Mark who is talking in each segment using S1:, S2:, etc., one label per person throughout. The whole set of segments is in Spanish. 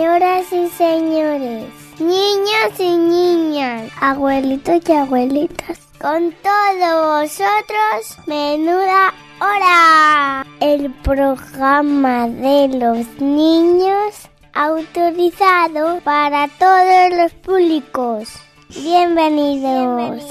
S1: Señoras y señores, niños y niñas, abuelitos y abuelitas, con todos vosotros, Menuda Hora, el programa de los niños autorizado para todos los públicos. Bienvenidos.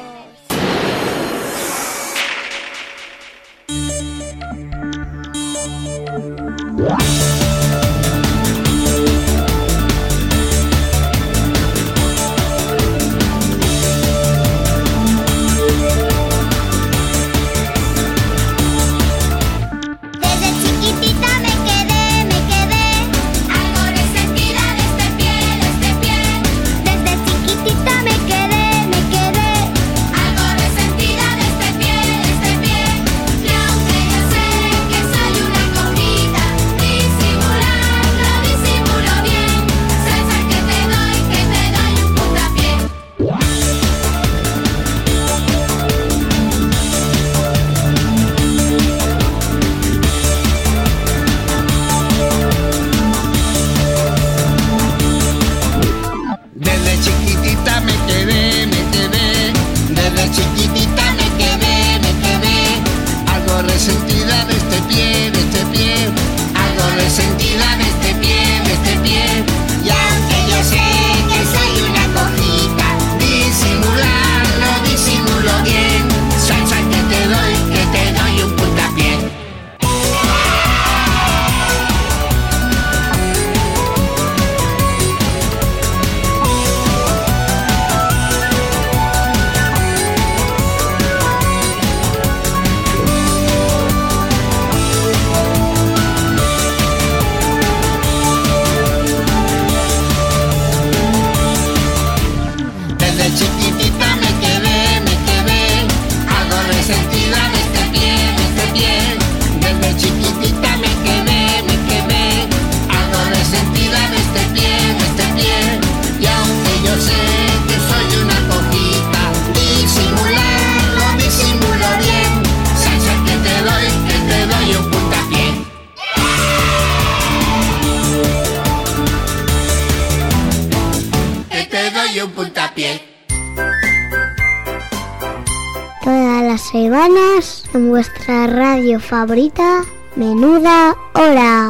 S1: Todas las semanas en vuestra radio favorita, Menuda Hora.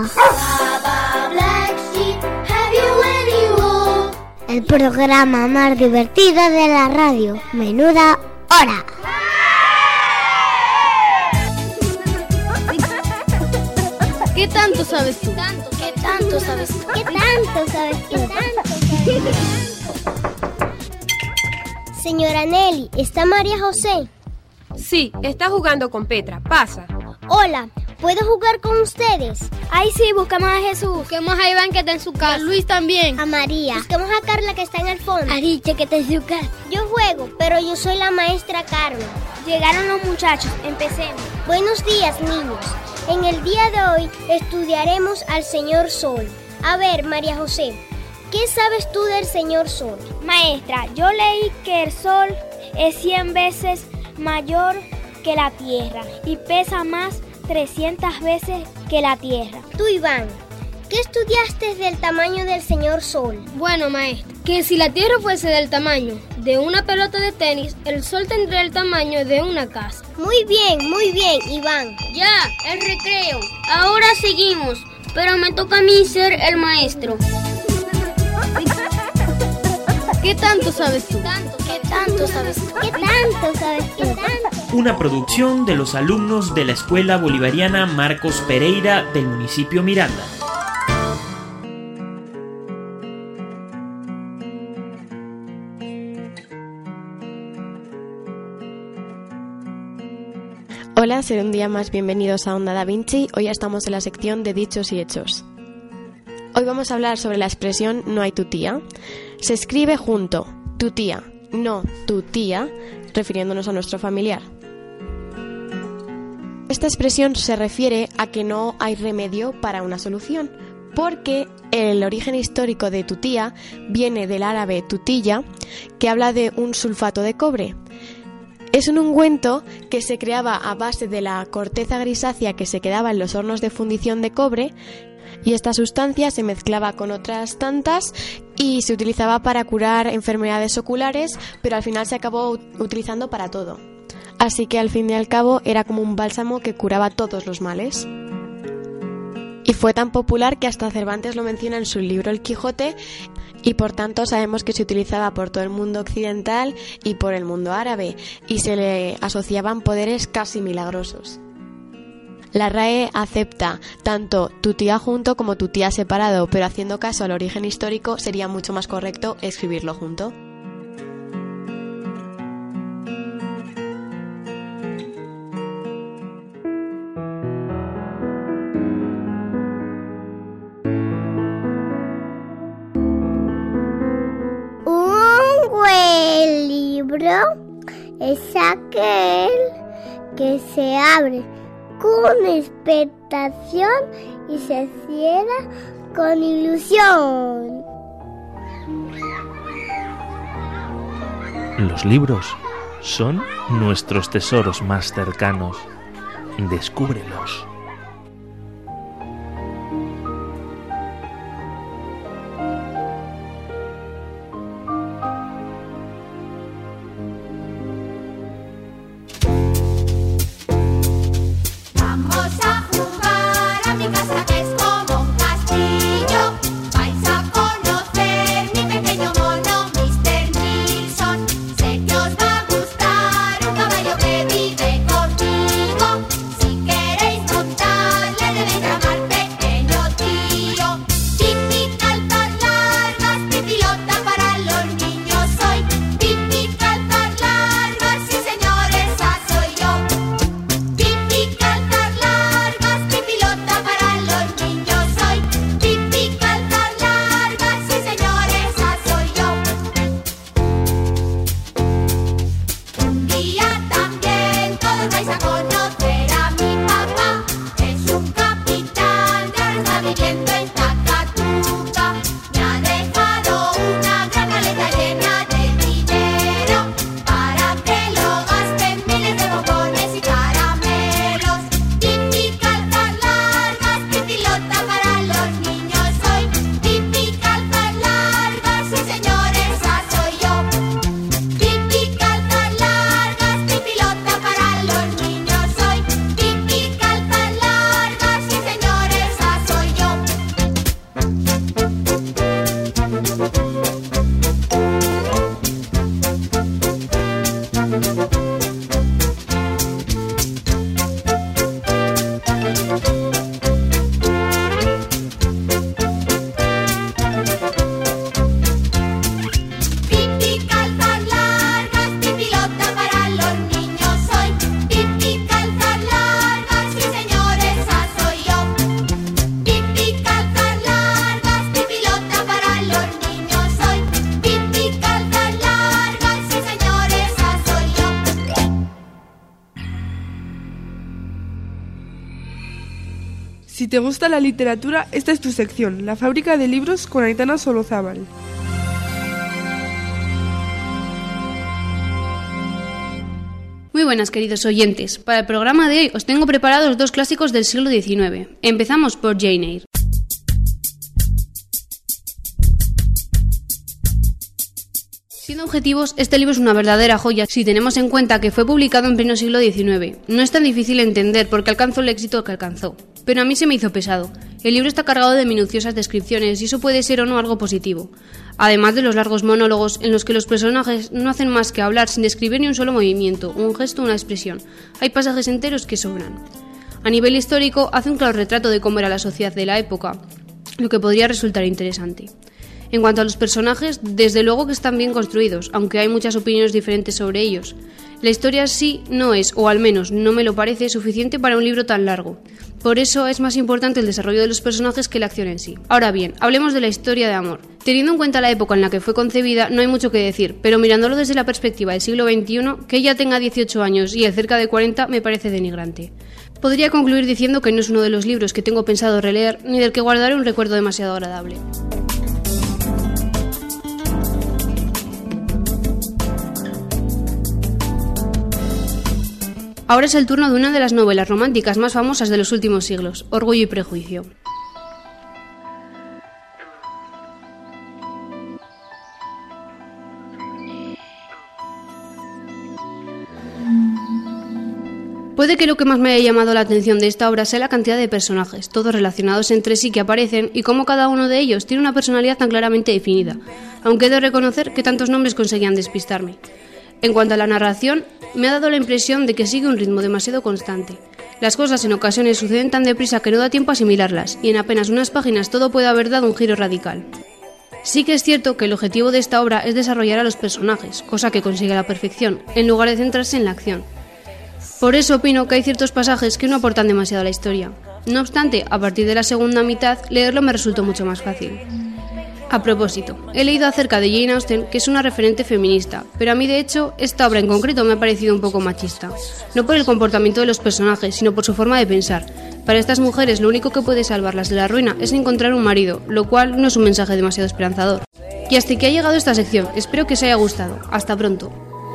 S1: El programa más divertido de la radio, Menuda Hora.
S2: ¿Qué tanto sabes tú?
S1: ¿Qué tanto sabes tú? ¿Qué tanto sabes tú? Señora Nelly, ¿está María José?
S3: Sí, está jugando con Petra. Pasa.
S1: Hola, ¿puedo jugar con ustedes?
S2: Ay, sí, buscamos a Jesús. Busquemos a Iván, que está en su casa. A Luis también.
S1: A María. Busquemos a Carla, que está en el fondo.
S2: A Richa, que está en su casa.
S1: Yo juego, pero yo soy la maestra Carmen.
S2: Llegaron los muchachos, empecemos.
S1: Buenos días, niños. En el día de hoy estudiaremos al Señor Sol. A ver, María José, ¿qué sabes tú del Señor Sol?
S2: Maestra, yo leí que el Sol es 100 veces mayor que la Tierra y pesa más 300 veces que la Tierra.
S1: Tú, Iván, ¿qué estudiaste del tamaño del Señor Sol?
S2: Bueno, maestra, que si la Tierra fuese del tamaño de una pelota de tenis, el Sol tendría el tamaño de una casa.
S1: Muy bien, Iván.
S2: Ya, el recreo. Ahora seguimos, pero me toca a mí ser el maestro. ¿Qué tanto sabes tú?
S1: ¿Qué tanto sabes tú? ¿Qué tanto sabes tú?
S4: Una producción de los alumnos de la Escuela Bolivariana Marcos Pereira del municipio Miranda.
S5: Hola, ser un día más bienvenidos a Onda Da Vinci. Hoy estamos en la sección de dichos y hechos. Hoy vamos a hablar sobre la expresión no hay tu tía. Se escribe junto, tu tía, no tu tía, refiriéndonos a nuestro familiar. Esta expresión se refiere a que no hay remedio para una solución, porque el origen histórico de tutía viene del árabe tutilla, que habla de un sulfato de cobre. Es un ungüento que se creaba a base de la corteza grisácea que se quedaba en los hornos de fundición de cobre, y esta sustancia se mezclaba con otras tantas y se utilizaba para curar enfermedades oculares, pero al final se acabó utilizando para todo. Así que al fin y al cabo era como un bálsamo que curaba todos los males. Y fue tan popular que hasta Cervantes lo menciona en su libro El Quijote, y por tanto sabemos que se utilizaba por todo el mundo occidental y por el mundo árabe, y se le asociaban poderes casi milagrosos. La RAE acepta tanto tu tía junto como tu tía separado, pero haciendo caso al origen histórico sería mucho más correcto escribirlo junto.
S1: Es aquel que se abre con expectación y se cierra con ilusión.
S6: Los libros son nuestros tesoros más cercanos. Descúbrelos.
S7: Si te gusta la literatura, esta es tu sección, La Fábrica de Libros con Aitana Solozábal.
S8: Muy buenas, queridos oyentes. Para el programa de hoy os tengo preparados dos clásicos del siglo XIX. Empezamos por Jane Eyre. Siendo objetivos, este libro es una verdadera joya si tenemos en cuenta que fue publicado en pleno siglo XIX. No es tan difícil entender por qué alcanzó el éxito que alcanzó, pero a mí se me hizo pesado. El libro está cargado de minuciosas descripciones y eso puede ser o no algo positivo. Además de los largos monólogos en los que los personajes no hacen más que hablar sin describir ni un solo movimiento, un gesto o una expresión. Hay pasajes enteros que sobran. A nivel histórico, hace un claro retrato de cómo era la sociedad de la época, lo que podría resultar interesante. En cuanto a los personajes, desde luego que están bien construidos, aunque hay muchas opiniones diferentes sobre ellos. La historia sí no es, o al menos no me lo parece, suficiente para un libro tan largo. Por eso es más importante el desarrollo de los personajes que la acción en sí. Ahora bien, hablemos de la historia de amor. Teniendo en cuenta la época en la que fue concebida, no hay mucho que decir, pero mirándolo desde la perspectiva del siglo XXI, que ella tenga 18 años y él cerca de 40 me parece denigrante. Podría concluir diciendo que no es uno de los libros que tengo pensado releer, ni del que guardaré un recuerdo demasiado agradable. Ahora es el turno de una de las novelas románticas más famosas de los últimos siglos, Orgullo y Prejuicio. Puede que lo que más me haya llamado la atención de esta obra sea la cantidad de personajes, todos relacionados entre sí que aparecen y cómo cada uno de ellos tiene una personalidad tan claramente definida, aunque he de reconocer que tantos nombres conseguían despistarme. En cuanto a la narración, me ha dado la impresión de que sigue un ritmo demasiado constante. Las cosas en ocasiones suceden tan deprisa que no da tiempo a asimilarlas, y en apenas unas páginas todo puede haber dado un giro radical. Sí que es cierto que el objetivo de esta obra es desarrollar a los personajes, cosa que consigue a la perfección, en lugar de centrarse en la acción. Por eso opino que hay ciertos pasajes que no aportan demasiado a la historia. No obstante, a partir de la segunda mitad, leerlo me resultó mucho más fácil. A propósito, he leído acerca de Jane Austen, que es una referente feminista, pero a mí de hecho esta obra en concreto me ha parecido un poco machista. No por el comportamiento de los personajes, sino por su forma de pensar. Para estas mujeres lo único que puede salvarlas de la ruina es encontrar un marido, lo cual no es un mensaje demasiado esperanzador. Y hasta que ha llegado esta sección, espero que os haya gustado. Hasta pronto.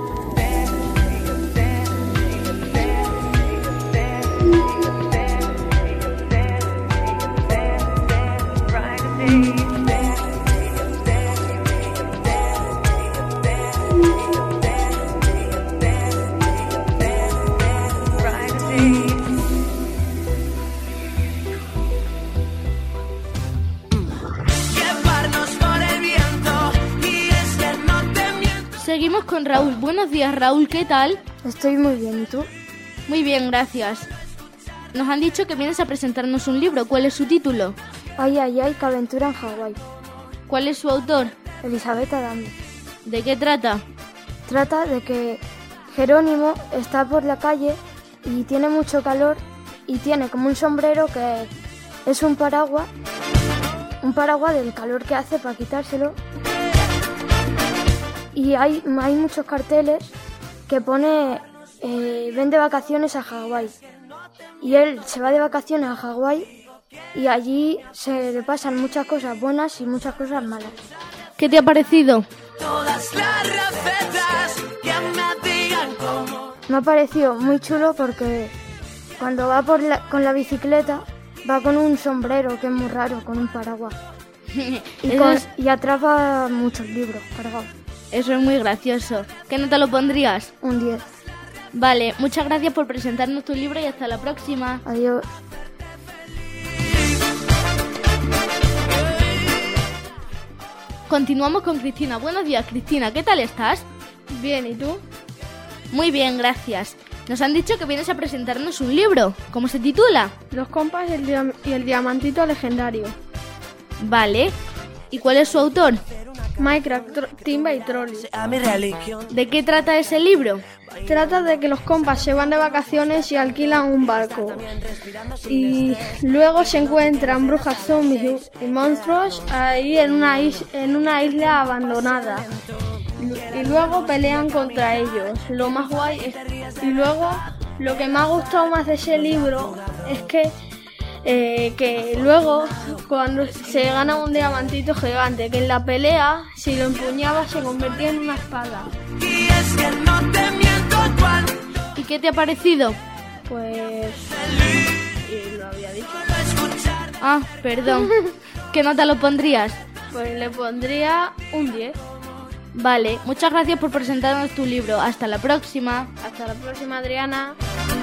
S9: Seguimos con Raúl. Buenos días, Raúl, ¿qué tal?
S10: Estoy muy bien, ¿y tú?
S9: Muy bien, gracias. Nos han dicho que vienes a presentarnos un libro. ¿Cuál es su título?
S10: Ay, ay, ay, qué aventura en Hawái.
S9: ¿Cuál es su autor?
S10: Elizabeth Adams.
S9: ¿De qué trata?
S10: Trata de que Jerónimo está por la calle y tiene mucho calor y tiene como un sombrero que es un paraguas del calor que hace para quitárselo. Y hay muchos carteles que pone ven de vacaciones a Hawái. Y él se va de vacaciones a Hawái y allí se le pasan muchas cosas buenas y muchas cosas malas.
S9: ¿Qué te ha parecido?
S10: Me ha parecido muy chulo porque cuando va con la bicicleta va con un sombrero que es muy raro, con un paraguas. y atrapa muchos libros cargados.
S9: Eso es muy gracioso. ¿Qué nota lo pondrías?
S10: Un 10.
S9: Vale, muchas gracias por presentarnos tu libro y hasta la próxima.
S10: Adiós.
S9: Continuamos con Cristina. Buenos días, Cristina. ¿Qué tal estás?
S11: Bien, ¿y tú?
S9: Muy bien, gracias. Nos han dicho que vienes a presentarnos un libro. ¿Cómo se titula?
S11: Los compas y el diamantito legendario.
S9: Vale. ¿Y cuál es su autor?
S11: Minecraft, Timba y Troll.
S9: ¿De qué trata ese libro?
S11: Trata de que los compas se van de vacaciones y alquilan un barco. Y luego se encuentran brujas, zombies y monstruos ahí en una isla abandonada. Y luego pelean contra ellos. Lo más guay es... Y luego, lo que me ha gustado más de ese libro es que luego cuando se gana un diamantito gigante, que en la pelea si lo empuñaba se convertía en una espada.
S9: ¿Y qué te ha parecido?
S11: Pues... ¿Y lo había dicho?
S9: Ah, perdón. ¿Qué nota lo pondrías?
S11: Pues le pondría un 10.
S9: Vale, muchas gracias por presentarnos tu libro. Hasta la próxima.
S11: Hasta la próxima, Adriana.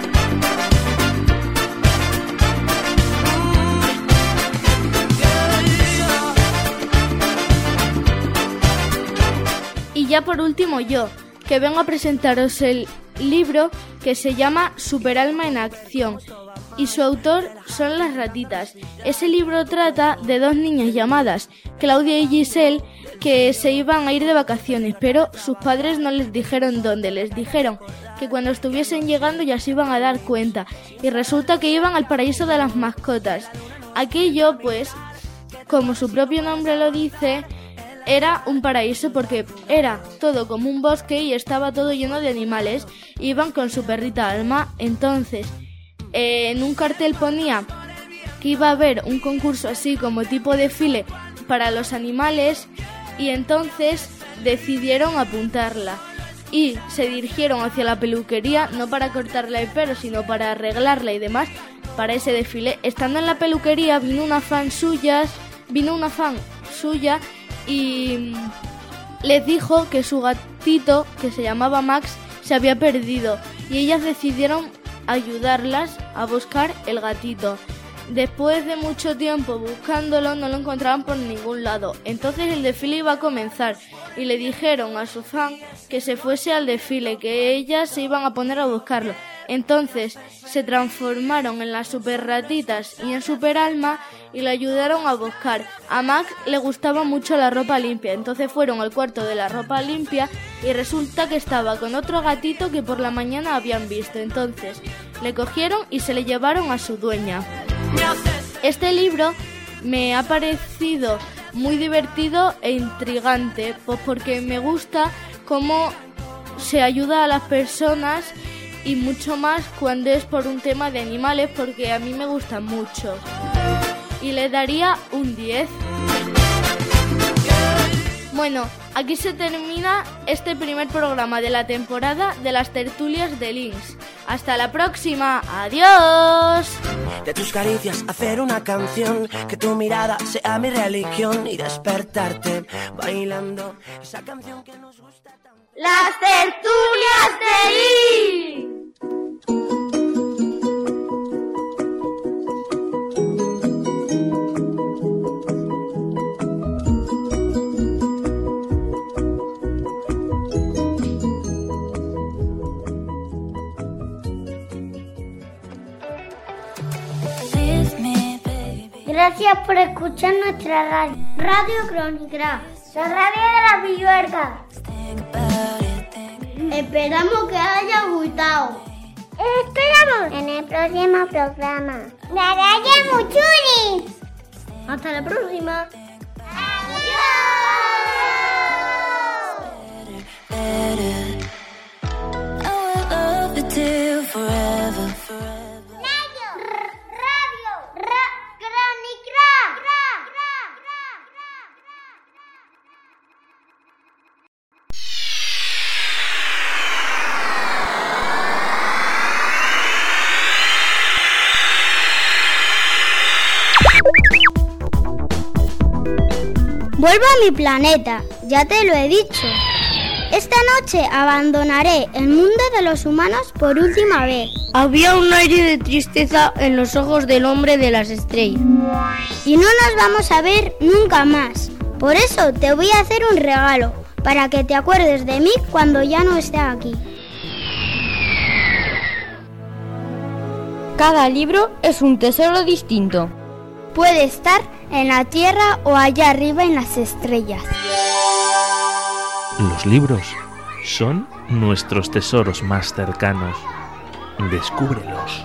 S9: Y ya por último yo, que vengo a presentaros el libro que se llama Superalma en Acción y su autor son Las Ratitas. Ese libro trata de dos niñas llamadas Claudia y Giselle que se iban a ir de vacaciones, pero sus padres no les dijeron dónde, les dijeron que cuando estuviesen llegando ya se iban a dar cuenta y resulta que iban al paraíso de las mascotas. Aquello, pues, como su propio nombre lo dice, era un paraíso porque era todo como un bosque y estaba todo lleno de animales. Iban con su perrita Alma. Entonces, en un cartel ponía que iba a haber un concurso así como tipo desfile para los animales y entonces decidieron apuntarla y se dirigieron hacia la peluquería, no para cortarla el pelo, sino para arreglarla y demás para ese desfile. Estando en la peluquería vino una fan suya y les dijo que su gatito, que se llamaba Max, se había perdido y ellas decidieron ayudarlas a buscar el gatito. Después de mucho tiempo buscándolo, no lo encontraban por ningún lado. Entonces el desfile iba a comenzar y le dijeron a su fan que se fuese al desfile, que ellas se iban a poner a buscarlo. Entonces se transformaron en las super ratitas y en Super Alma y le ayudaron a buscar. A Max le gustaba mucho la ropa limpia, entonces fueron al cuarto de la ropa limpia y resulta que estaba con otro gatito que por la mañana habían visto. Entonces le cogieron y se le llevaron a su dueña. Este libro me ha parecido muy divertido e intrigante, pues porque me gusta cómo se ayuda a las personas y mucho más cuando es por un tema de animales, porque a mí me gustan mucho. Y le daría un 10. Bueno, aquí se termina este primer programa de la temporada de las tertulias de Links. Hasta la próxima. ¡Adiós!
S12: De tus caricias hacer una canción, que tu mirada sea mi religión y despertarte bailando esa canción que nos gusta tanto.
S13: ¡Las tertulias de Links!
S1: Gracias por escuchar nuestra radio, Radio Crónica, la radio de la Villuerca. Esperamos que haya gustado. Esperamos en el próximo programa. ¡La radio Muchuri! Hasta la próxima. Vuelvo a mi planeta, ya te lo he dicho. Esta noche abandonaré el mundo de los humanos por última vez.
S14: Había un aire de tristeza en los ojos del hombre de las estrellas.
S1: Y no nos vamos a ver nunca más. Por eso te voy a hacer un regalo, para que te acuerdes de mí cuando ya no esté aquí.
S14: Cada libro es un tesoro distinto.
S1: Puede estar en la tierra o allá arriba en las estrellas.
S6: Los libros son nuestros tesoros más cercanos. Descúbrelos.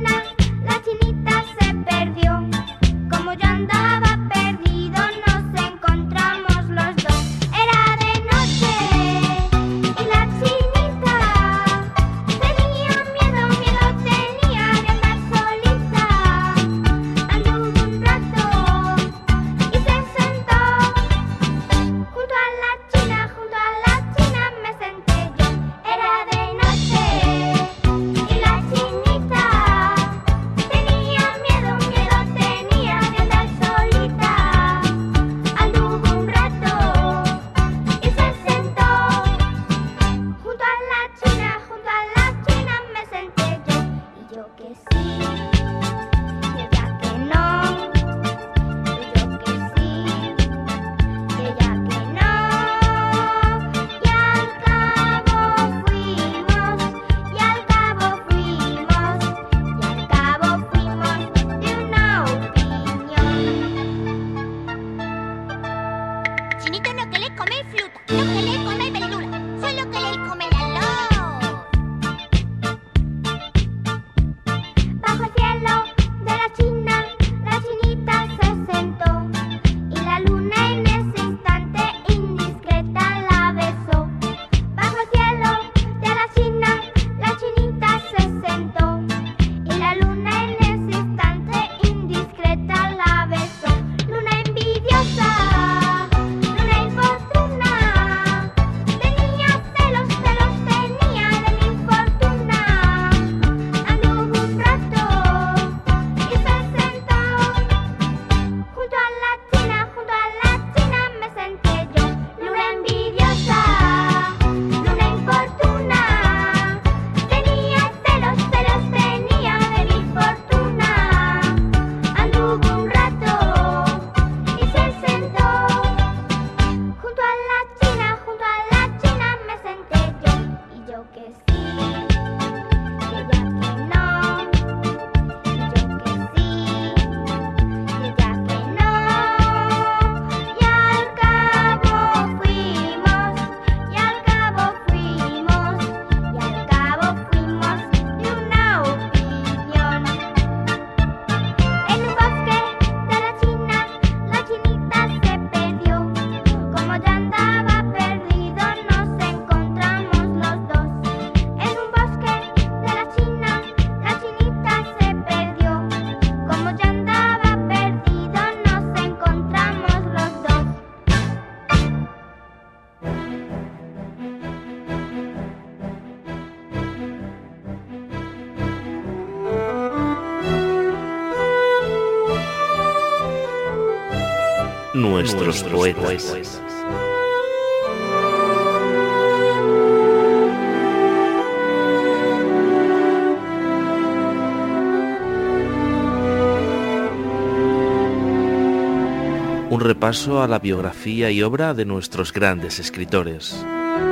S1: Como yo andaba perdido, no sé
S6: nuestros poetas. Un repaso a la biografía y obra de nuestros grandes escritores.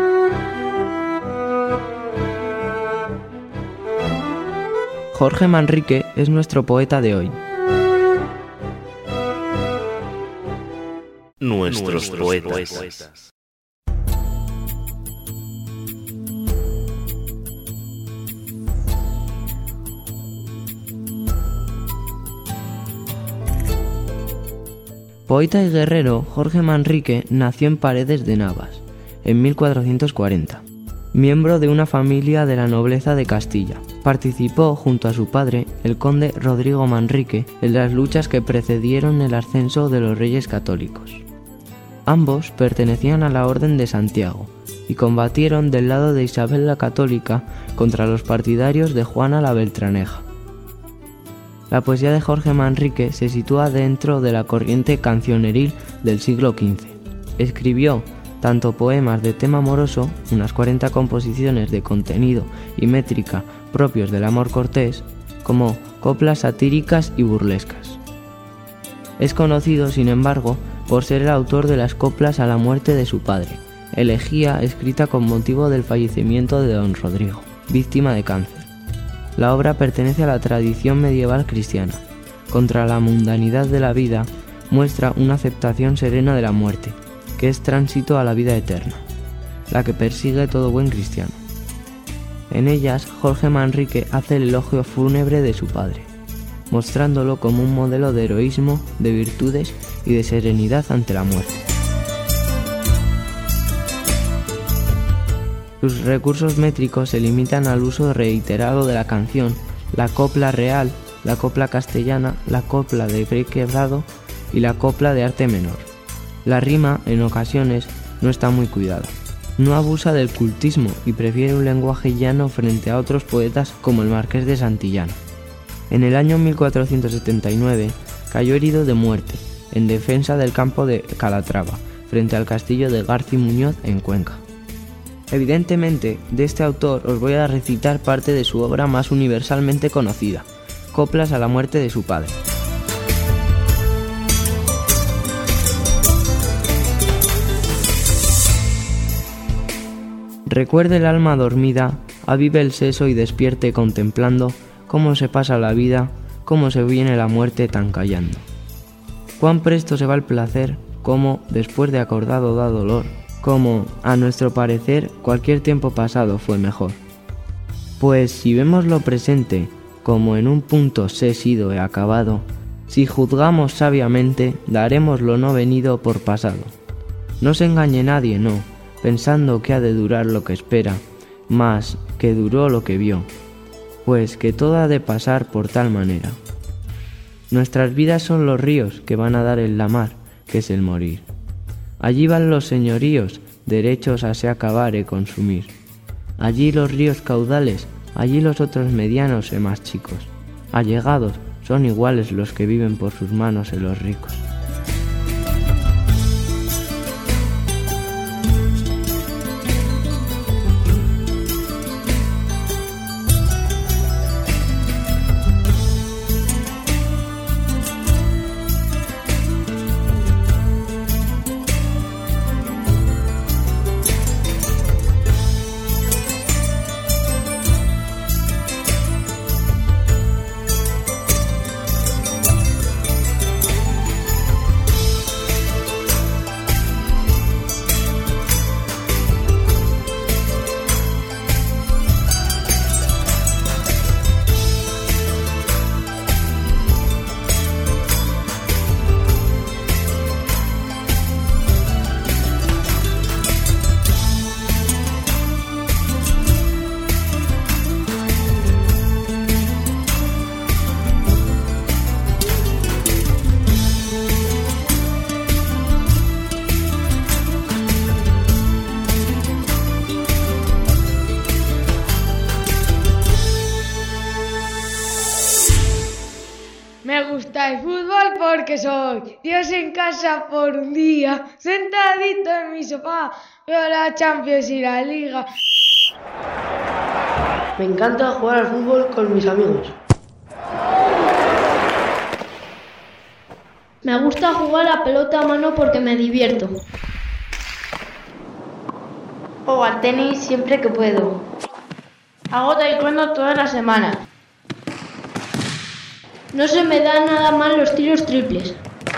S15: Jorge Manrique es nuestro poeta de hoy.
S6: Nuestros poetas.
S15: Poeta y guerrero, Jorge Manrique nació en Paredes de Navas, en 1440. Miembro de una familia de la nobleza de Castilla, participó junto a su padre, el conde Rodrigo Manrique, en las luchas que precedieron el ascenso de los Reyes Católicos. Ambos pertenecían a la Orden de Santiago y combatieron del lado de Isabel la Católica contra los partidarios de Juana la Beltraneja. La poesía de Jorge Manrique se sitúa dentro de la corriente cancioneril del siglo XV. Escribió tanto poemas de tema amoroso, unas 40 composiciones de contenido y métrica propios del amor cortés, como coplas satíricas y burlescas. Es conocido, sin embargo, por ser el autor de las coplas a la muerte de su padre, elegía escrita con motivo del fallecimiento de don Rodrigo, víctima de cáncer. La obra pertenece a la tradición medieval cristiana. Contra la mundanidad de la vida, muestra una aceptación serena de la muerte, que es tránsito a la vida eterna, la que persigue todo buen cristiano. En ellas, Jorge Manrique hace el elogio fúnebre de su padre, mostrándolo como un modelo de heroísmo, de virtudes y de serenidad ante la muerte. Sus recursos métricos se limitan al uso reiterado de la canción, la copla real, la copla castellana, la copla de fe quebrado y la copla de arte menor. La rima, en ocasiones, no está muy cuidada. No abusa del cultismo y prefiere un lenguaje llano frente a otros poetas como el Marqués de Santillana. En el año 1479 cayó herido de muerte en defensa del campo de Calatrava, frente al castillo de Garci Muñoz en Cuenca. Evidentemente, de este autor os voy a recitar parte de su obra más universalmente conocida, Coplas a la muerte de su padre. Recuerde el alma dormida, avive el seso y despierte contemplando cómo se pasa la vida, cómo se viene la muerte tan callando. Cuán presto se va el placer, cómo, después de acordado da dolor, cómo, a nuestro parecer, cualquier tiempo pasado fue mejor. Pues si vemos lo presente, como en un punto sé sido he acabado, si juzgamos sabiamente, daremos lo no venido por pasado. No se engañe nadie, no, pensando que ha de durar lo que espera, mas que duró lo que vio, pues que todo ha de pasar por tal manera. Nuestras vidas son los ríos que van a dar en la mar, que es el morir. Allí van los señoríos, derechos a se acabar e consumir. Allí los ríos caudales, allí los otros medianos e más chicos. Allegados son iguales los que viven por sus manos en los ricos.
S16: que soy, Dios en casa por un día, sentadito en mi sofá, veo la Champions y la Liga.
S17: Me encanta jugar al fútbol con mis amigos.
S14: Me gusta jugar a pelota a mano porque me divierto.
S18: Juego al tenis siempre que puedo. Hago taekwondo todas las semanas.
S14: No se me dan nada mal los tiros triples.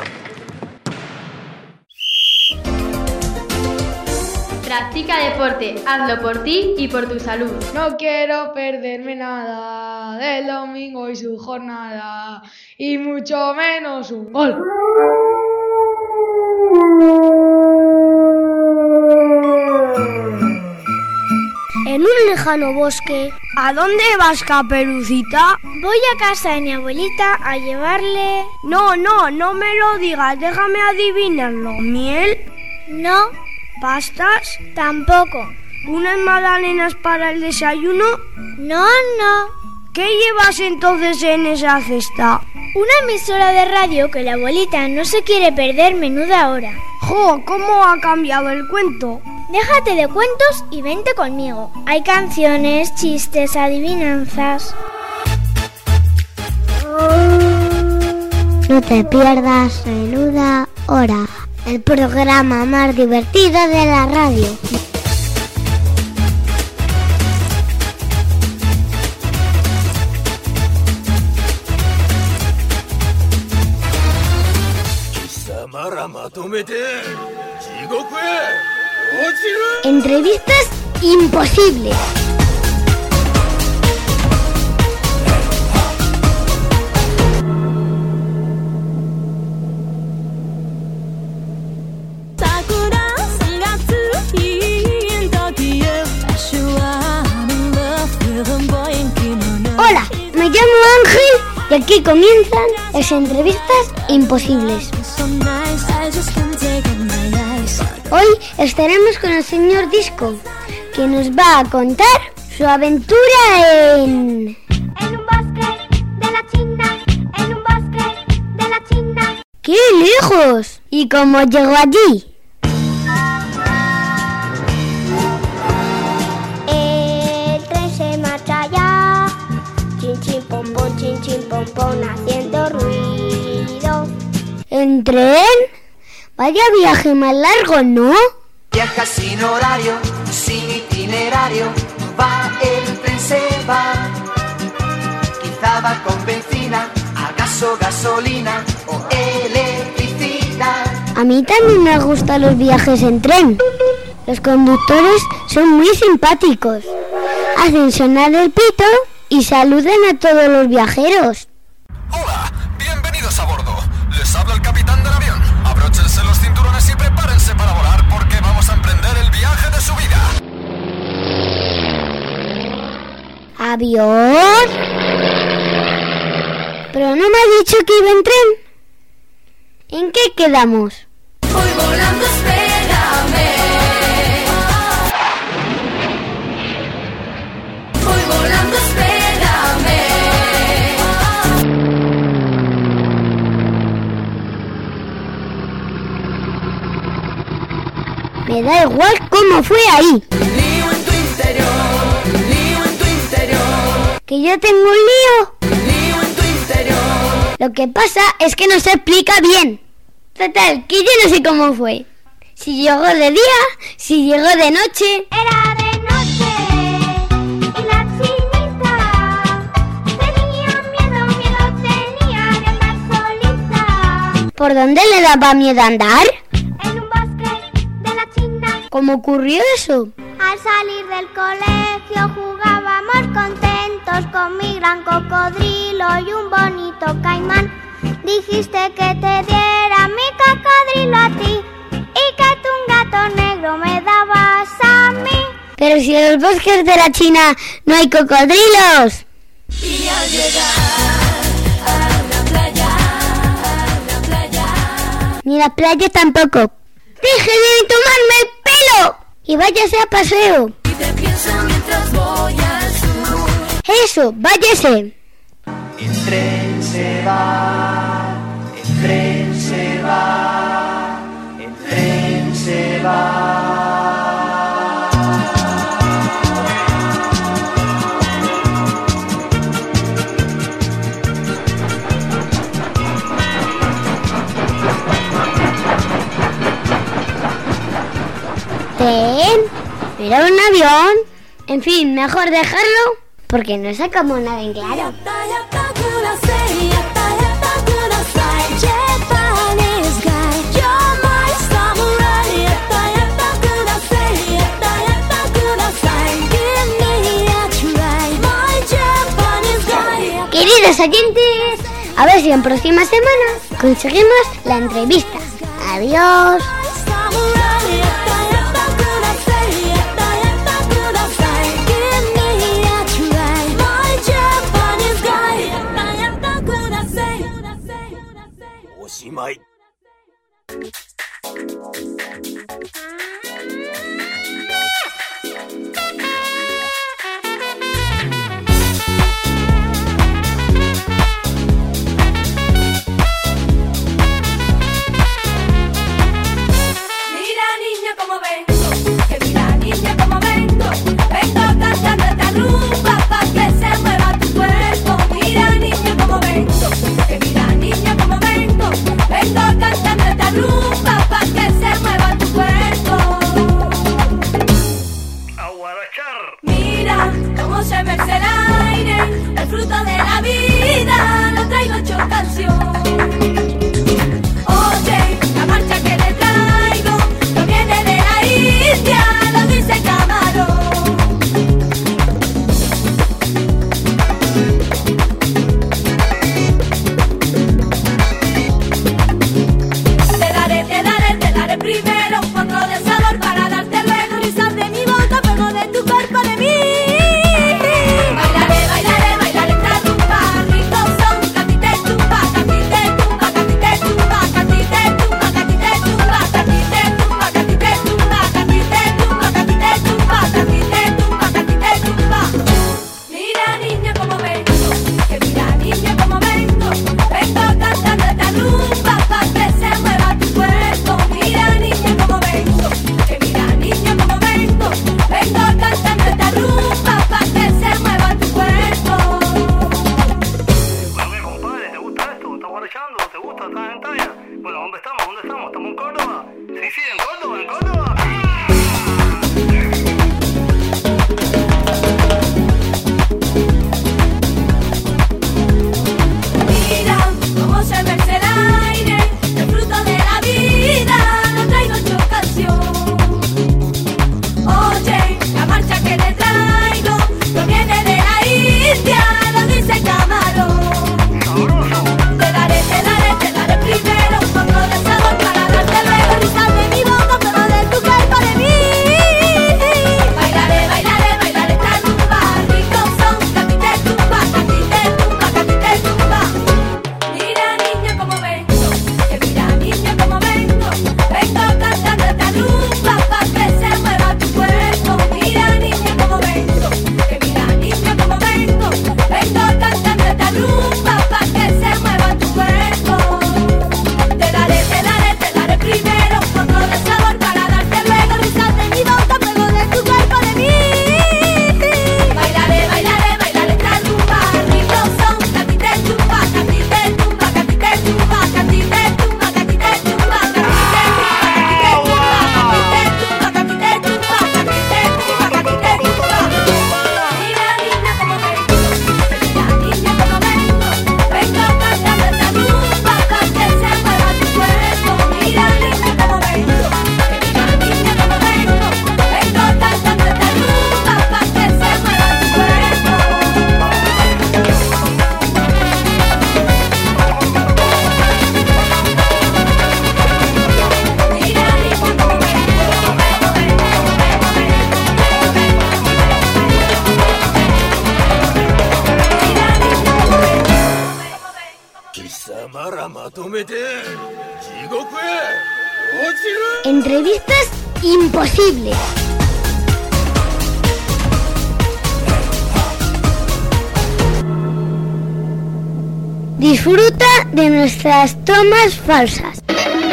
S18: Practica deporte, hazlo por ti y por tu salud.
S16: No quiero perderme nada del domingo y su jornada, y mucho menos un gol.
S1: En un lejano bosque.
S14: ¿A dónde vas, Caperucita?
S1: Voy a casa de mi abuelita a llevarle...
S14: No me lo digas, déjame adivinarlo. ¿Miel?
S1: No.
S14: ¿Pastas?
S1: Tampoco.
S14: ¿Unas magdalenas para el desayuno?
S1: No.
S14: ¿Qué llevas entonces en esa cesta?
S1: Una emisora de radio que la abuelita no se quiere perder menuda hora.
S14: ¡Jo! ¿Cómo ha cambiado el cuento?
S1: Déjate de cuentos y vente conmigo. Hay canciones, chistes, adivinanzas. No te pierdas Menuda Hora, el programa más divertido de la radio. Entrevistas imposibles. Hola, me llamo Ángel y aquí comienzan las entrevistas imposibles. Hoy estaremos con el señor Disco, que nos va a contar su aventura en un bosque de la China, en un bosque de la China. ¡Qué lejos! ¿Y cómo llegó allí? El tren se marcha ya, chin chin pom pom, haciendo ruido. ¿En tren? Vaya viaje más largo, ¿no?
S12: Viaja sin horario, sin itinerario, va el tren se va. Quizá va con benzina, acaso gasolina o electricidad.
S1: A mí también me gustan los viajes en tren. Los conductores son muy simpáticos. Hacen sonar el pito y saludan a todos los viajeros.
S19: Hola, bienvenidos a bordo. Les habla el capitán del avión. Abróchense los cinturones y prepárense para volar porque vamos a emprender el viaje de su vida.
S1: ¿Avión? Pero no me ha dicho que iba en tren. ¿En qué quedamos?
S13: Voy volando, espérame. Voy volando, espérame.
S1: Me da igual cómo fue ahí.
S13: Lío en tu interior, lío en tu interior.
S1: ¿Que yo tengo un lío?
S13: Lío en tu interior.
S1: Lo que pasa es que no se explica bien. Total, que yo no sé cómo fue. Si llegó de día, si llegó de noche. Era de noche y la chinita tenía miedo tenía de andar solita. ¿Por dónde le daba miedo andar? ¿Cómo ocurrió eso? Al salir del colegio jugábamos contentos con mi gran cocodrilo y un bonito caimán. Dijiste que te diera mi cocodrilo a ti y que tú un gato negro me dabas a mí. Pero si en los bosques de la China no hay cocodrilos.
S13: Y al llegar a la playa,
S1: Ni la playa tampoco. ¡Deje de tomarme el pelo! Y váyase a paseo.
S13: y te pienso mientras voy al sur.
S1: Eso, váyase.
S12: El tren se va, el tren
S1: tren? ¿Era un avión? En fin, mejor dejarlo porque no sacamos nada en claro. Queridos oyentes, a ver si en próximas semanas conseguimos la entrevista. Adiós.
S13: Mira cómo se mece el aire, el fruto de la vida, lo traigo hecho canción. Oye, la marcha que le traigo, no viene de la India, lo dice Camarón. Te daré primero un poco de sabor para darte luego risas de mi boca, pero de tu cuerpo de mí. Bailaré esta rumba, rico son, catite tumba, catite tumba, catite tumba, catite tumba, catite tumba, catite tumba, catite tumba, catite tumba, catite tumba, catite tumba, catite tumba. Mira niña como vengo, que mira niña como vengo, vengo cantando esta rumba pa' que se mueva tu cuerpo. Mira niña como vengo, que mira niña como vengo, vengo cantando esta rumba pa' que se mueva tu cuerpo.
S20: Bueno, ¿qué, compadre? ¿Te gusta esto? ¿Estás guarachando? ¿Te gusta? ¿Estás en talla? Bueno, ¿dónde estamos? ¿Estamos en Córdoba? Sí, en Córdoba.
S13: Mira cómo se mece el aire, el fruto de la vida, lo traigo hecho canción. Oye, la marcha que le traigo, no viene de la India, lo dice Camarón. Te daré primero un poco de sabor para darte luego risas de mi boca, pero de tu cuerpo de mí. Bailaré esta rumba, rico son, catite tumba, catite tumba, catite tumba. Mira niña como vengo, que mira niña como vengo, vengo cantando esta rumba pa' que se mueva tu cuerpo. Mira niña como vengo, que mira niña como vengo, vengo cantando esta rumba pa' que se mueva tu cuerpo. Te daré primero un poco de sabor para darte luego risas de mi boca, luego de tu cuerpo de mí. Bailaré esta rumba, rico son, catite tumba, catite tumba, catite tumba, catite tumba, catite tumba, catite tumba, catite tumba, catite tumba, catite tumba. Mira niña como vengo, mira niña como vengo, vengo cantando esta rumba pa' que se mueva tu cuerpo. Mira niña como vengo, mira niña como vengo, vengo cantando esta rumba pa' que se mueva tu cuerpo.
S1: Entrevistas imposibles. Disfruta de nuestras tomas falsas.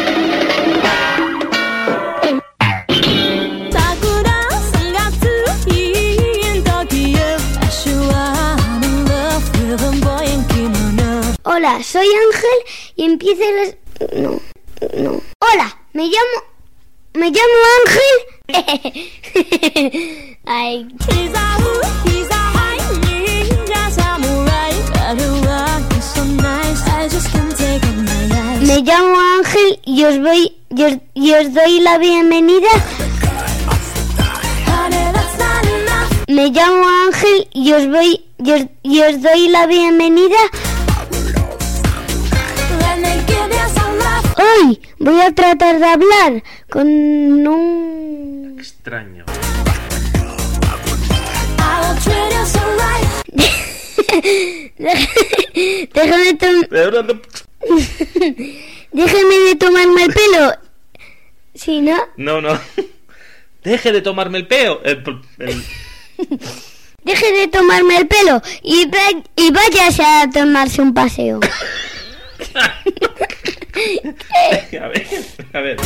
S1: Hola, soy Ángel y empieza No. Hola, me llamo Ángel. Me llamo Ángel y os doy la bienvenida. Me llamo Ángel y os doy la bienvenida. Hoy voy a tratar de hablar con un
S6: extraño.
S1: Déjame de tomarme el pelo. ¿Sí, no?
S6: No. Deje de tomarme el pelo.
S1: Deje de tomarme el pelo y váyase a tomarse un paseo.
S6: A ver.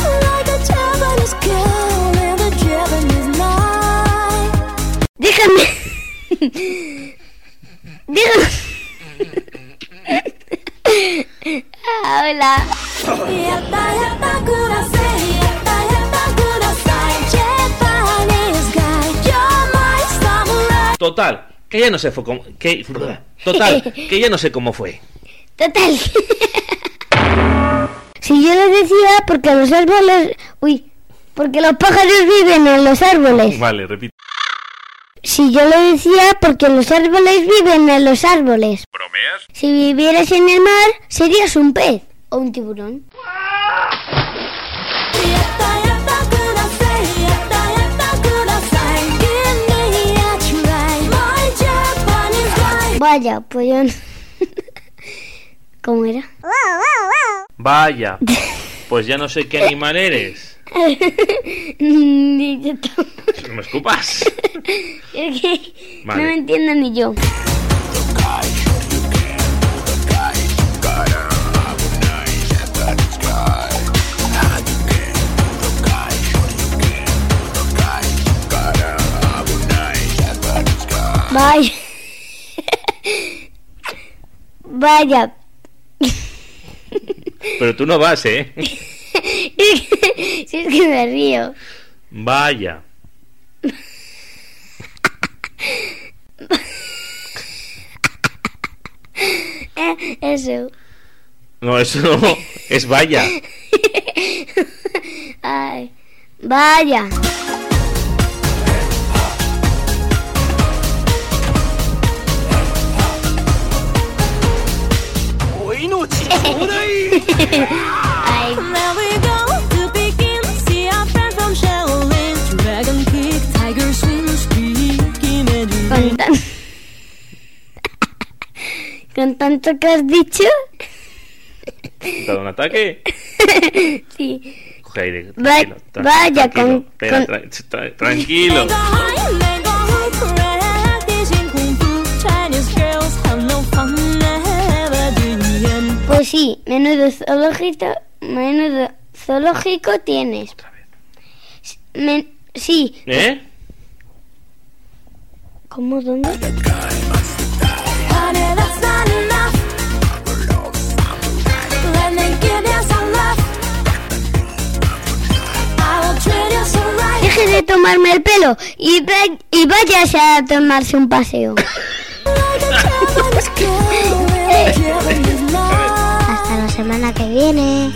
S1: Déjame. Hola.
S6: Total, que ya no sé cómo. Total, que ya no sé cómo fue.
S1: Total. Si yo lo decía porque los árboles... porque los pájaros viven en los árboles.
S6: Vale, repito.
S1: Si yo lo decía porque los árboles viven en los árboles.
S6: ¿Bromeas?
S1: Si vivieras en el mar, serías un pez o un tiburón. Vaya, pues yo... ¿Cómo era?
S6: Vaya, pues ya no sé qué animal eres. ¿No me escupas?
S1: Es que
S6: vale.
S1: No me entiendo ni yo. Vaya. Vaya.
S6: Pero tú no vas, ¿eh?
S1: Si es que me río.
S6: Vaya.
S1: Eso.
S6: No, eso no. Es vaya.
S1: Ay, vaya. Ay. Con tanto que has dicho.
S6: ¿Te ha dado un ataque?
S1: Sí.
S6: Coge aire.
S1: Vaya,
S6: Tranquilo.
S1: Pues sí, menudo zoológico tienes.
S6: Otra vez.
S1: Sí.
S6: ¿Eh?
S1: ¿Cómo? ¿Dónde? Deje de tomarme el pelo y váyase a tomarse un paseo. Hasta la semana que viene.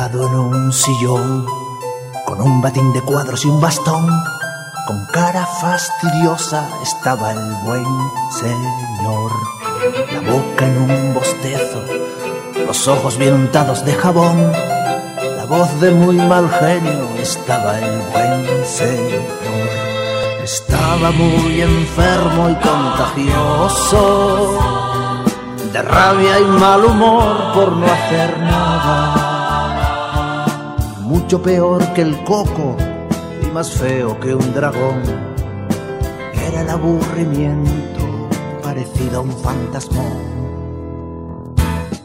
S21: Sentado en un sillón, con un batín de cuadros y un bastón, con cara fastidiosa estaba el buen señor. La boca en un bostezo, los ojos bien untados de jabón, la voz de muy mal genio estaba el buen señor. Estaba muy enfermo y contagioso, de rabia y mal humor por no hacer nada. Mucho peor que el coco y más feo que un dragón, era el aburrimiento parecido a un fantasmón.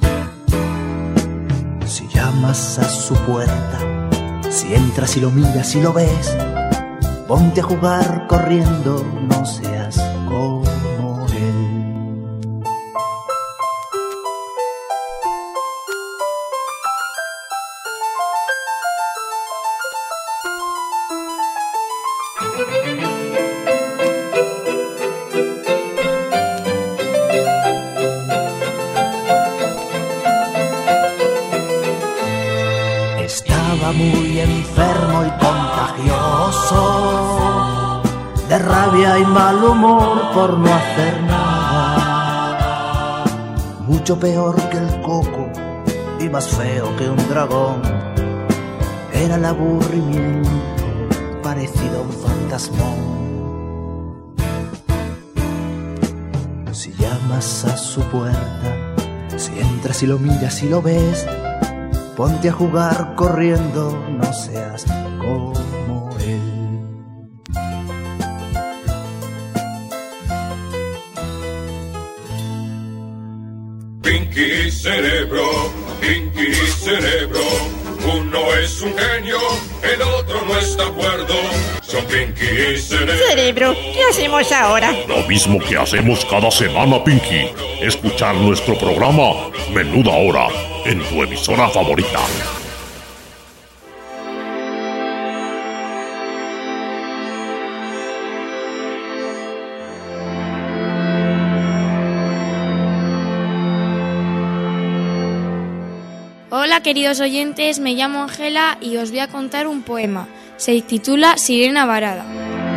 S21: Si llamas a su puerta, si entras y lo miras y lo ves, ponte a jugar corriendo, no seas como él. Estaba muy enfermo y contagioso, de rabia y mal humor por no hacer nada. Mucho peor que el coco y más feo que un dragón, era el aburrimiento parecido a un fantasmón. Si llamas a su puerta, si entras y lo miras y lo ves, ponte a jugar corriendo, no seas como él.
S22: Pinky Cerebro, uno es un genio, el otro no está de acuerdo. Son Pinky y Cerebro.
S23: Cerebro, ¿qué hacemos ahora?
S24: Lo mismo que hacemos cada semana, Pinky. Escuchar nuestro programa Menuda Hora en tu emisora favorita.
S2: Hola queridos oyentes, me llamo Ángela y os voy a contar un poema. Se titula Sirena Varada.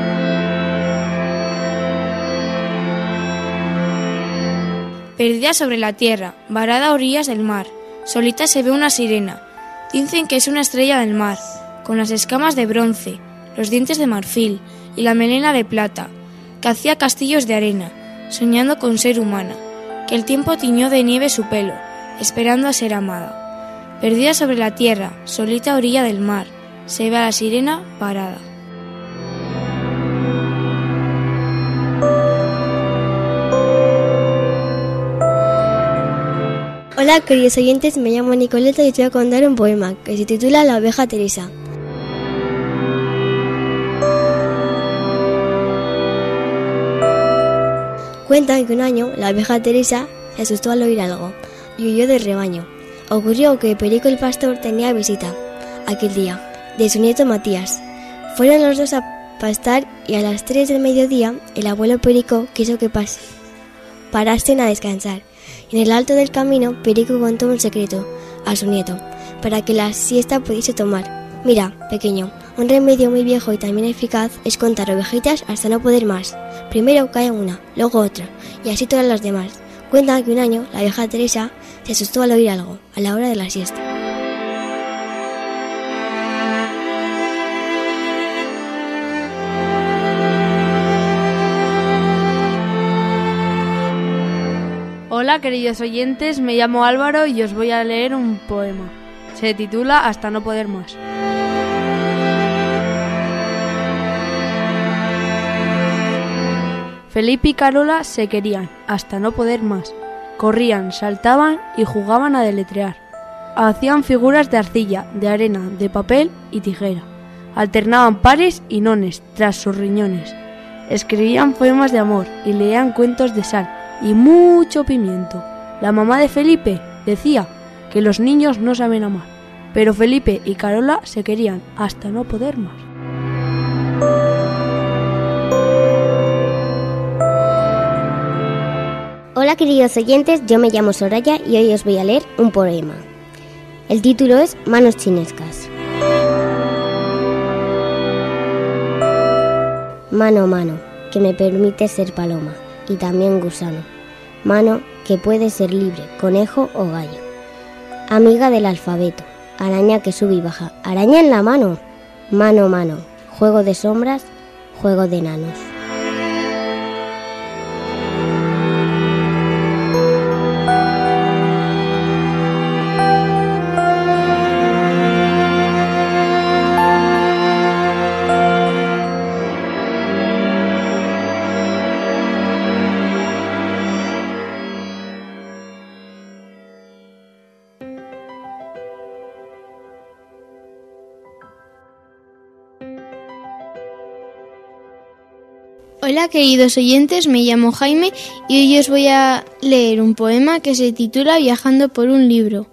S2: Perdida sobre la tierra, varada a orillas del mar, solita se ve una sirena. Dicen que es una estrella del mar, con las escamas de bronce, los dientes de marfil y la melena de plata, que hacía castillos de arena, soñando con ser humana, que el tiempo tiñó de nieve su pelo, esperando a ser amada. Perdida sobre la tierra, solita a orilla del mar, se ve a la sirena parada.
S25: Hola queridos oyentes, me llamo Nicoleta y os voy a contar un poema que se titula La oveja Teresa. Cuentan que un año la oveja Teresa se asustó al oír algo y huyó del rebaño. Ocurrió que Perico el pastor tenía visita aquel día de su nieto Matías. Fueron los dos a pastar y a las 3 del mediodía el abuelo Perico quiso que parasen a descansar. En el alto del camino Perico contó un secreto a su nieto para que la siesta pudiese tomar. Mira, pequeño, un remedio muy viejo y también eficaz es contar ovejitas hasta no poder más. Primero cae una, luego otra y así todas las demás. Cuentan que un año la vieja Teresa se asustó al oír algo, a la hora de la siesta.
S9: Hola queridos oyentes, me llamo Álvaro y os voy a leer un poema. Se titula Hasta no poder más. Felipe y Carola se querían, hasta no poder más. Corrían, saltaban y jugaban a deletrear. Hacían figuras de arcilla, de arena, de papel y tijera. Alternaban pares y nones tras sus riñones. Escribían poemas de amor y leían cuentos de sal y mucho pimiento. La mamá de Felipe decía que los niños no saben amar, pero Felipe y Carola se querían hasta no poder más.
S1: Hola queridos oyentes, yo me llamo Soraya y hoy os voy a leer un poema.
S25: El título es Manos chinescas. Mano, mano, que me permite ser paloma y también gusano. Mano que puede ser libre, conejo o gallo. Amiga del alfabeto, araña que sube y baja. Araña en la mano. Mano, mano, juego de sombras, juego de enanos.
S3: Hola queridos oyentes, me llamo Jaime y hoy os voy a leer un poema que se titula Viajando por un libro.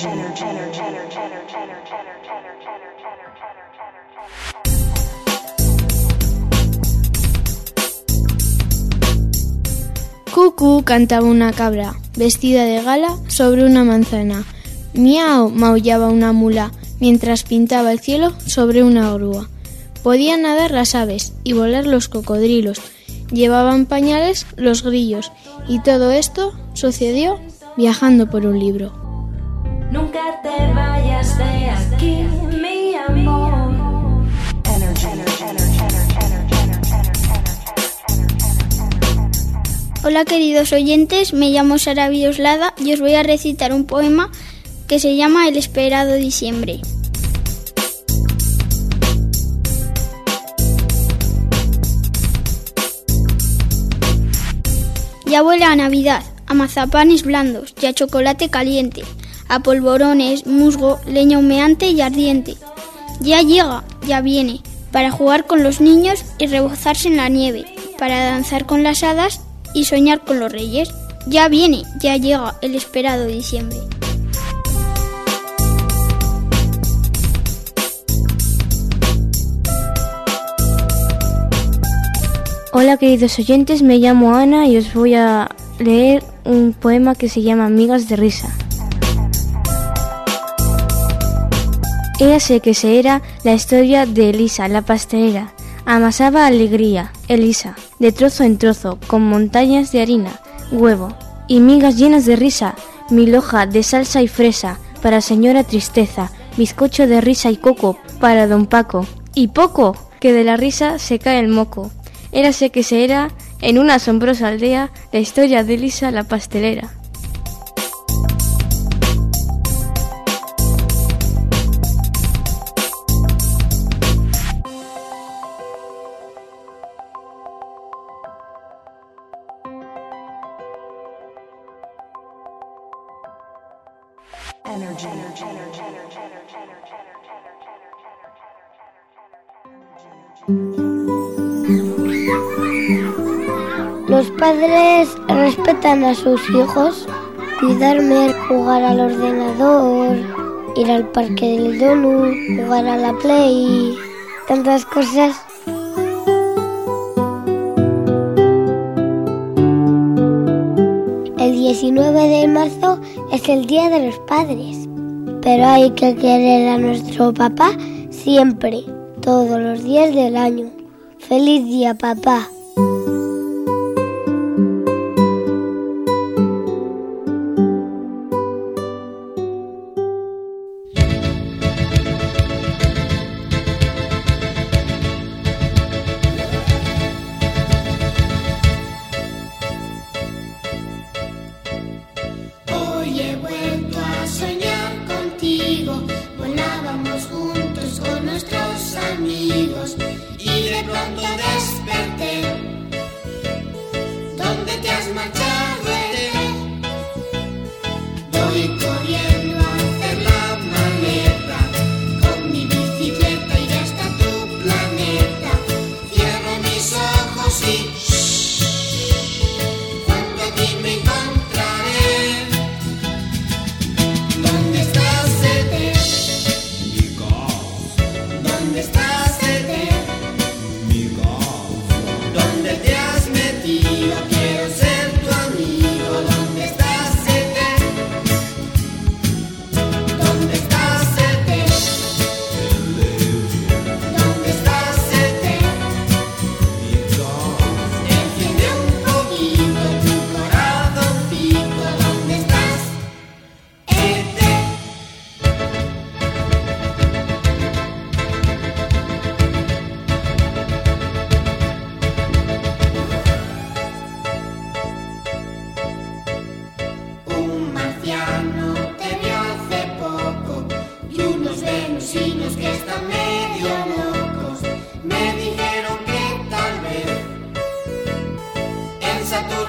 S3: Cucú, cantaba una cabra, vestida de gala, sobre una manzana. Miau, maullaba una mula, mientras pintaba el cielo sobre una grúa. Podían nadar las aves y volar los cocodrilos, llevaban pañales los grillos, y todo esto sucedió viajando por un libro.
S13: Nunca te vayas de aquí, mi amor.
S1: Hola queridos oyentes, me llamo Sara Bioslada y os voy a recitar un poema que se llama El esperado diciembre. Ya huele a Navidad, a mazapanes blandos y a chocolate caliente, a polvorones, musgo, leña humeante y ardiente. Ya llega, ya viene, para jugar con los niños y rebozarse en la nieve, para danzar con las hadas y soñar con los reyes. Ya viene, ya llega el esperado diciembre.
S2: Hola queridos oyentes, me llamo Ana y os voy a leer un poema que se llama Migas de risa. Érase que se era la historia de Elisa, la pastelera. Amasaba alegría, Elisa, de trozo en trozo, con montañas de harina, huevo y migas llenas de risa, milhoja de salsa y fresa, para señora Tristeza, bizcocho de risa y coco, para don Paco, y poco, que de la risa se cae el moco. Érase que se era, en una asombrosa aldea, la historia de Elisa la pastelera.
S1: Los padres respetan a sus hijos, cuidarme, jugar al ordenador, ir al parque del donut, jugar a la play, tantas cosas. El 19 de marzo es el Día de los Padres, pero hay que querer a nuestro papá siempre, todos los días del año. ¡Feliz día, papá!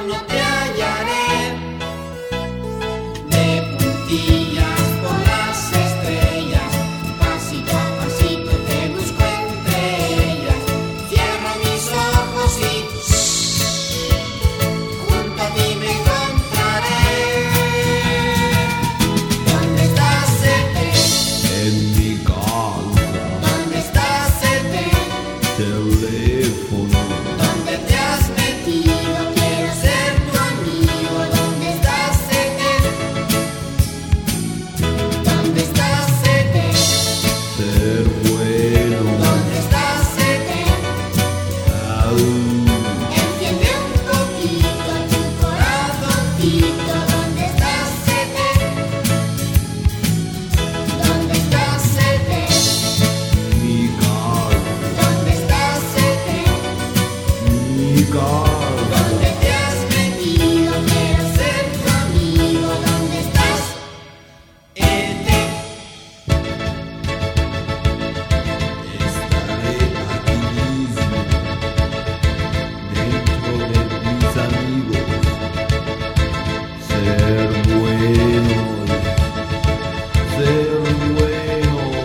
S4: no te hallaré. De puntillas por las estrellas, pasito a pasito te busco entre ellas. Cierro mis ojos y junto a ti me encontraré. ¿Dónde estás, Ete?
S5: En mi casa.
S4: ¿Dónde estás, Ete?
S5: Teléfono.
S4: ¿Dónde te has metido? Quiero ser tu amigo. ¿Dónde estás, Ete? ¿Dónde estás, Ete?
S5: Ser bueno.
S4: ¿Dónde estás, Ete? Enciende un poquito tu corazoncito. ¿Dónde estás, Ete? ¿Dónde estás, Ete?
S5: Mi casa.
S4: ¿Dónde estás, Ete?
S5: Mi casa.
S4: ¿Dónde te has metido? Quiero ser tu amigo. ¿Dónde estás, Ete?
S5: Estaré aquí mismo, dentro de mis amigos. Ser buenos. Ser buenos.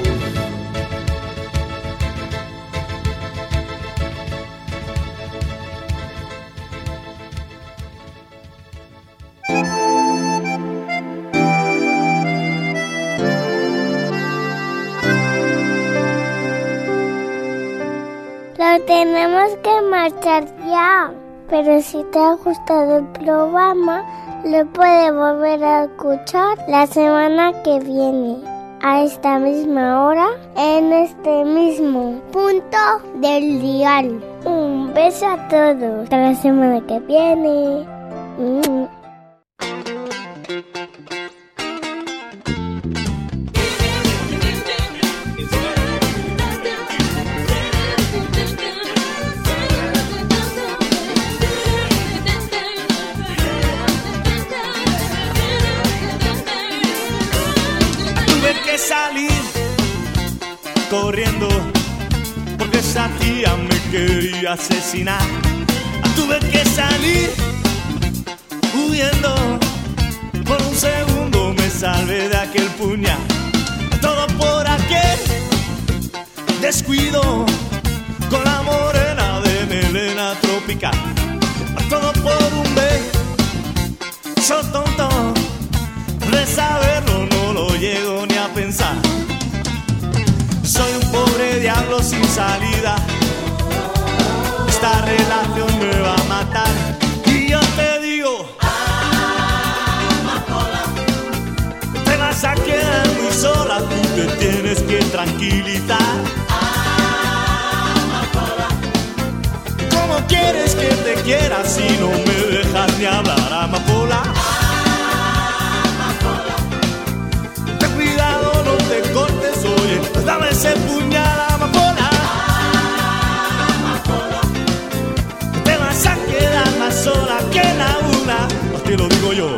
S1: Lo tenemos que marchar ya. Pero si te ha gustado el programa, lo puedes volver a escuchar la semana que viene, a esta misma hora, en este mismo punto del dial. Un beso a todos. Hasta la semana que viene.
S7: Tuve que salir corriendo porque esa tía me quería asesinar. Tuve que salir huyendo, por un segundo me salvé de aquel puñal. Todo por aquel descuido con la morena de melena tropical. Todo por un beso tonto, de saberlo no lo llego ni a pensar. Soy un pobre diablo sin salida, esta relación me va a matar. Y yo te digo, te vas a quedar muy sola, tú te tienes que tranquilizar. ¿Cómo quieres que te quiera si no me dejas ni hablar, amapola? Ten cuidado, no te cortes, oye, pues dame ese puñal, amapola. Te vas a quedar más sola que la una, te lo digo yo.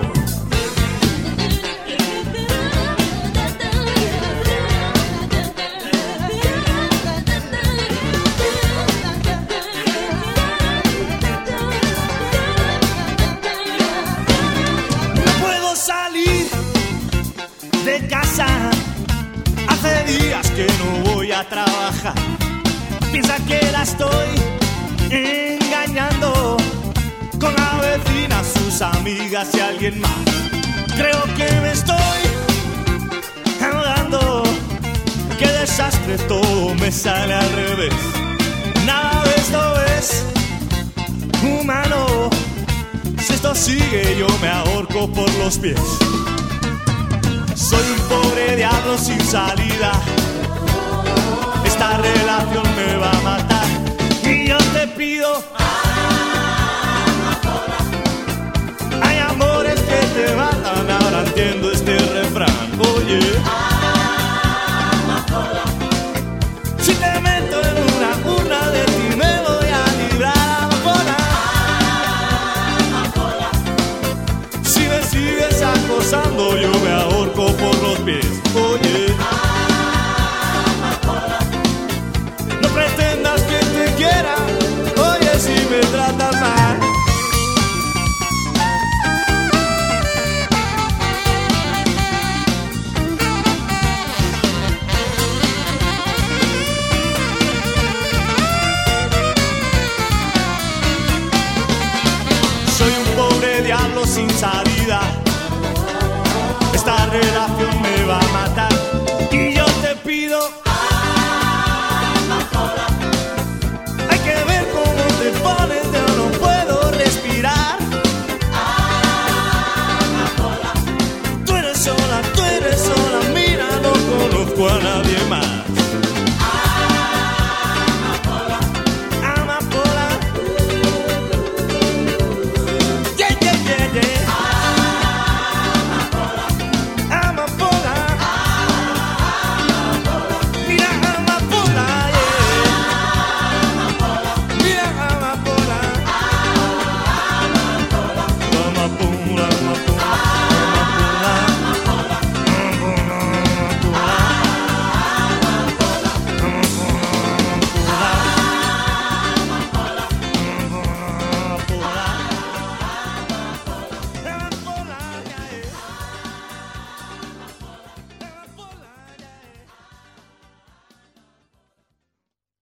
S7: No puedo salir de casa, hace días que no voy a trabajar. Piensa que la estoy engañando con la vecina, sus amigas y alguien más. Creo que me estoy ahogando, qué desastre, todo me sale al revés. Nada de esto es humano, si esto sigue yo me ahorco por los pies. Soy un pobre diablo sin salida, esta relación me va a matar. Y yo te pido, hay amores que te matan, ahora entiendo este refrán. Oye, si te meto en una de ti me voy a librar, amapola. Si me sigues acosando yo me ahorco por los pies. Oye, no pretendas que te quiera, oye, si me tratas mal. cielo sin salida. Esta relación me va a matar.